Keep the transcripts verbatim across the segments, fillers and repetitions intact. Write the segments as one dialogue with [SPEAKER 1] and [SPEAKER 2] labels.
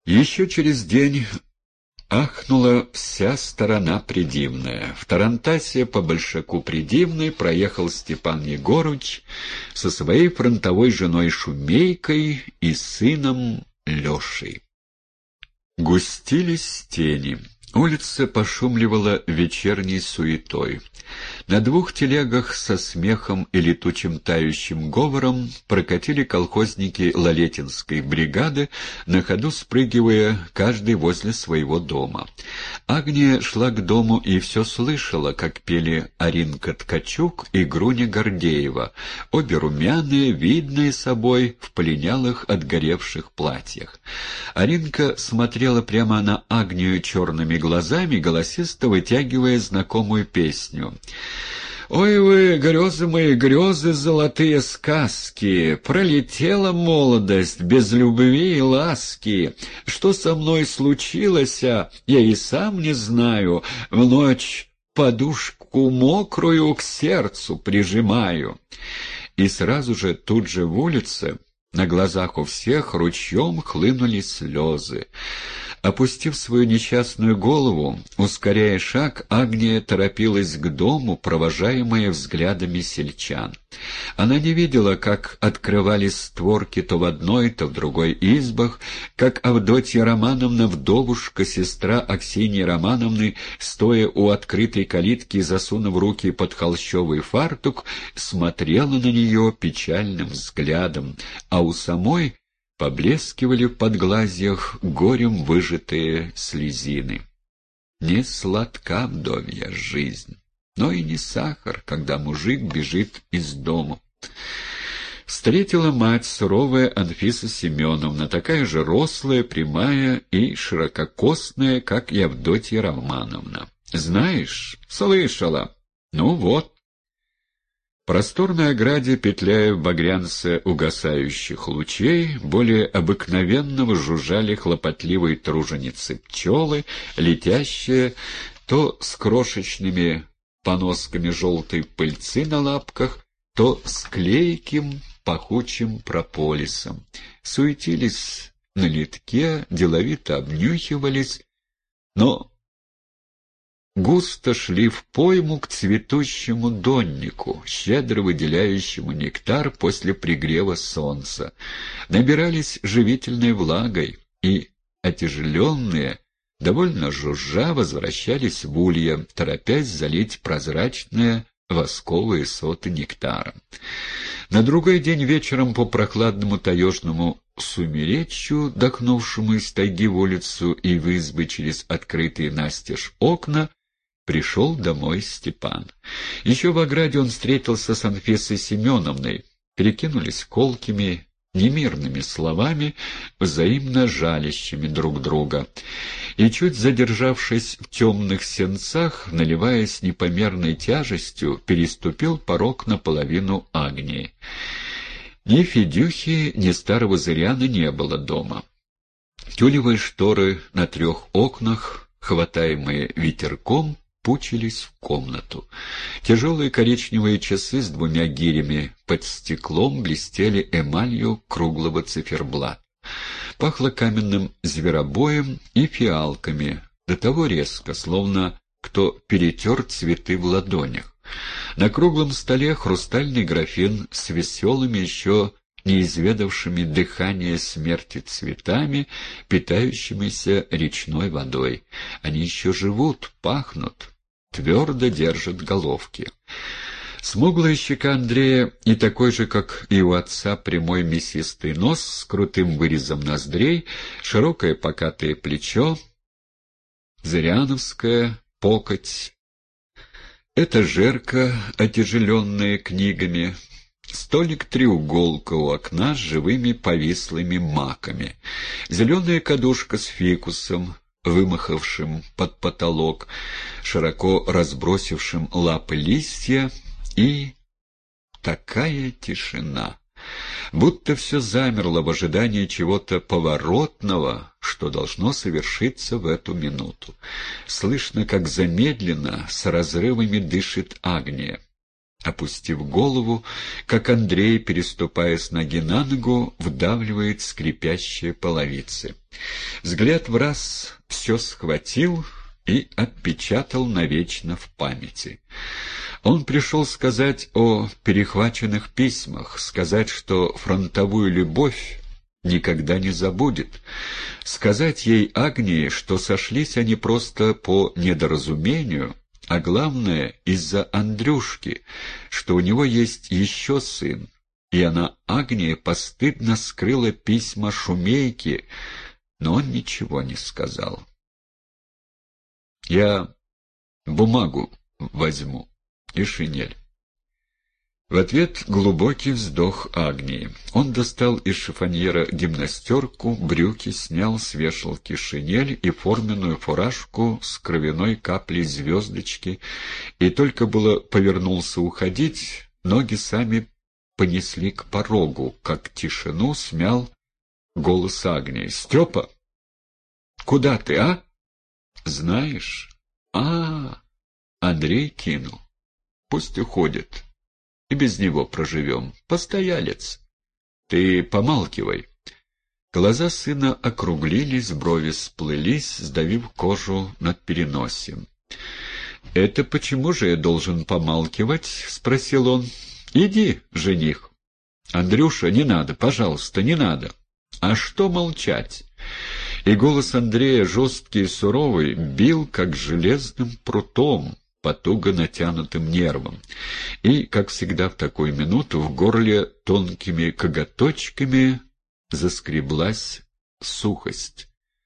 [SPEAKER 1] Еще через день ахнула вся сторона Придивная. В тарантасе по Большаку Придивной проехал Степан Егорыч со своей фронтовой женой Шумейкой и сыном Лешей. Густились тени. Улица пошумливала вечерней суетой. На двух телегах со смехом и летучим тающим говором прокатили колхозники Лалетинской бригады, на ходу спрыгивая каждый возле своего дома. Агния шла к дому и все слышала, как пели Аринка Ткачук и Груня Гордеева, обе румяные, видные собой, в полинялых отгоревших платьях. Аринка смотрела прямо на Агнию черными глазами, голосисто вытягивая знакомую песню. «Ой вы, грезы мои, грезы, золотые сказки, пролетела молодость без любви и ласки. Что со мной случилось, я и сам не знаю, в ночь подушку мокрую к сердцу прижимаю». И сразу же тут же в улице на глазах у всех ручьем хлынули слезы. Опустив свою несчастную голову, ускоряя шаг, Агния торопилась к дому, провожаемая взглядами сельчан. Она не видела, как открывались створки то в одной, то в другой избах, как Авдотья Романовна, вдовушка, сестра Аксиньи Романовны, стоя у открытой калитки и засунув руки под холщовый фартук, смотрела на нее печальным взглядом, а у самой поблескивали в подглазьях горем выжатые слезины. Не сладка вдовья жизнь, но и не сахар, когда мужик бежит из дому. Встретила мать, суровая Анфиса Семеновна, такая же рослая, прямая и ширококосная, как и Авдотья Романовна. «Знаешь, слышала. Ну вот». В просторной ограде, петляя в багрянце угасающих лучей, более обыкновенного жужжали хлопотливые труженицы пчелы, летящие то с крошечными поносками желтой пыльцы на лапках, то с клейким пахучим прополисом. Суетились на литке, деловито обнюхивались, но густо шли в пойму к цветущему доннику, щедро выделяющему нектар после пригрева солнца. Набирались живительной влагой и, отяжеленные, довольно жужжа, возвращались в улья, торопясь залить прозрачные восковые соты нектаром. На другой день вечером по прохладному таежному сумеречью, дохнувшему из тайги в улицу и в избы через открытые настежь окна, пришел домой Степан. Еще в ограде он встретился с Анфисой Семеновной, перекинулись колкими, немирными словами, взаимно жалящими друг друга. И, чуть задержавшись в темных сенцах, наливаясь непомерной тяжестью, переступил порог наполовину Агнии. Ни Федюхи, ни старого Зыряна не было дома. Тюлевые шторы на трех окнах, хватаемые ветерком, пучились в комнату. Тяжелые коричневые часы с двумя гирями под стеклом блестели эмалью круглого циферблата. Пахло каменным зверобоем и фиалками, до того резко, словно кто перетер цветы в ладонях. На круглом столе хрустальный графин с веселыми, еще не изведавшими дыхание смерти цветами, питающимися речной водой. Они еще живут, пахнут, твердо держат головки. Смуглая щека Андрея и такой же, как и у отца, прямой мясистый нос с крутым вырезом ноздрей, широкое покатое плечо, зыряновская покоть. Это жерка, отяжеленная книгами, столик-треуголка у окна с живыми повислыми маками, зеленая кадушка с фикусом, вымахавшим под потолок, широко разбросившим лапы листья, и такая тишина, будто все замерло в ожидании чего-то поворотного, что должно совершиться в эту минуту. Слышно, как замедленно, с разрывами дышит Агния. опустив голову, как Андрей, переступая с ноги на ногу, вдавливает скрипящие половицы. Взгляд враз все схватил и отпечатал навечно в памяти. Он пришел сказать о перехваченных письмах, сказать, что фронтовую любовь никогда не забудет, сказать ей, Агнии, что сошлись они просто по недоразумению, а главное, из-за Андрюшки, что у него есть еще сын, и она, Агния, постыдно скрыла письма Шумейки, но он ничего не сказал. «Я бумагу возьму и шинель». В ответ глубокий вздох Агнии. Он достал из шифоньера гимнастерку, брюки, снял с вешалки шинель и форменную фуражку с кровяной каплей звездочки, и только было повернулся уходить, ноги сами понесли к порогу, как тишину смял голос Агнии. «Степа, куда ты, а?» «Знаешь? А, Андрей кинул. Пусть уходит. И без него проживем. Постоялец. Ты помалкивай». Глаза сына округлились, брови сплылись, сдавив кожу над переносием. «Это почему же я должен помалкивать?» — спросил он. «Иди, жених». «Андрюша, не надо, пожалуйста, не надо». «А что молчать?» И голос Андрея, жесткий и суровый, бил, как железным прутом, по туго натянутым нервам. И, как всегда в такую минуту, в горле тонкими коготочками заскреблась сухость.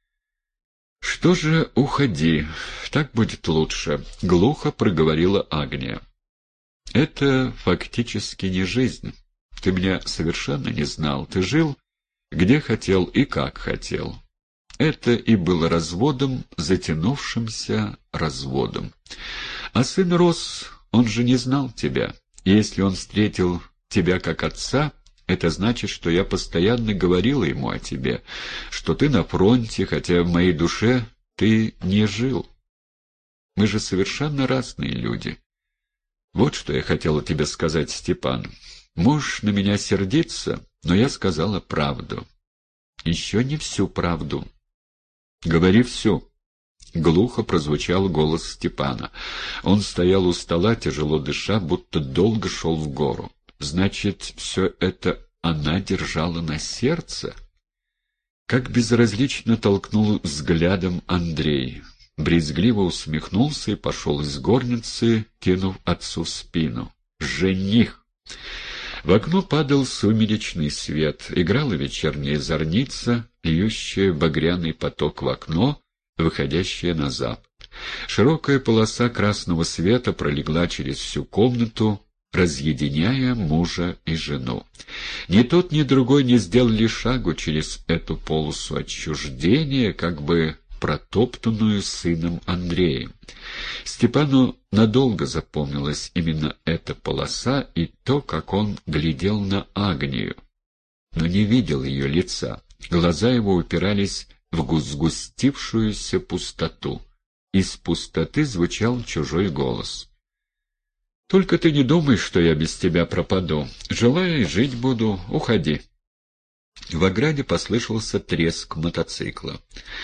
[SPEAKER 1] «Что же, уходи, так будет лучше», — глухо проговорила Агния. «Это фактически не жизнь. Ты меня совершенно не знал. Ты жил, где хотел и как хотел». Это и было разводом, затянувшимся разводом. А сын рос, он же не знал тебя. И если он встретил тебя как отца, это значит, что я постоянно говорила ему о тебе, что ты на фронте, хотя в моей душе ты не жил. Мы же совершенно разные люди. Вот что я хотела тебе сказать, Степан. Можешь на меня сердиться, но я сказала правду. Еще не всю правду. «Говори всю». Глухо прозвучал голос Степана. Он стоял у стола, тяжело дыша, будто долго шел в гору. «Значит, все это она держала на сердце?» Как безразлично толкнул взглядом Андрей. Брезгливо усмехнулся и пошел из горницы, кинув отцу в спину. «Жених!» В окно падал сумеречный свет, играла вечерняя зорница, льющая багряный поток в окно, выходящее на запад. Широкая полоса красного света пролегла через всю комнату, разъединяя мужа и жену. Ни тот, ни другой не сделали шагу через эту полосу отчуждения, как бы протоптанную сыном Андреем. Степану надолго запомнилась именно эта полоса и то, как он глядел на Агнию, но не видел ее лица. Глаза его упирались в сгустившуюся пустоту. Из пустоты звучал чужой голос. «Только ты не думай, что я без тебя пропаду. Жила и жить буду. Уходи». В ограде послышался треск мотоцикла.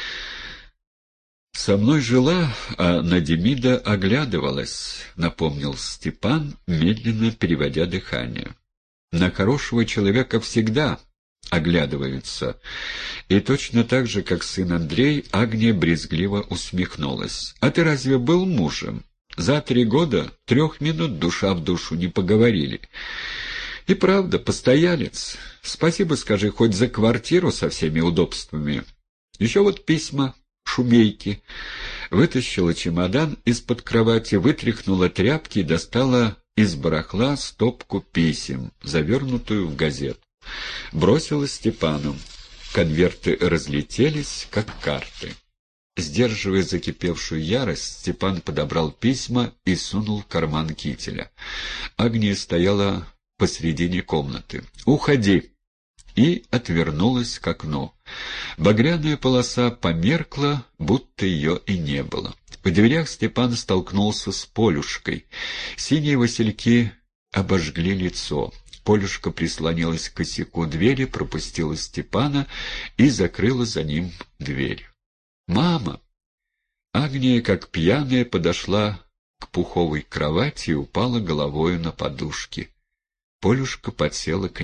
[SPEAKER 1] «Со мной жила, а на Демида оглядывалась», — напомнил Степан, медленно переводя дыхание. «На хорошего человека всегда оглядываются». И точно так же, как сын Андрей, Агния брезгливо усмехнулась. «А ты разве был мужем? За три года трех минут душа в душу не поговорили». «И правда, постоялец. Спасибо скажи хоть за квартиру со всеми удобствами. Еще вот письма Шумейки». Вытащила чемодан из-под кровати, вытряхнула тряпки и достала из барахла стопку писем, завернутую в газету. Бросила Степану. Конверты разлетелись, как карты. Сдерживая закипевшую ярость, Степан подобрал письма и сунул в карман кителя. Агния стояла посредине комнаты. «Уходи!» и отвернулась к окну. Багряная полоса померкла, будто ее и не было. В дверях Степан столкнулся с Полюшкой. Синие васильки обожгли лицо. Полюшка прислонилась к косяку двери, пропустила Степана и закрыла за ним дверь. «Мама!» Агния, как пьяная, подошла к пуховой кровати и упала головою на подушки. Полюшка подсела к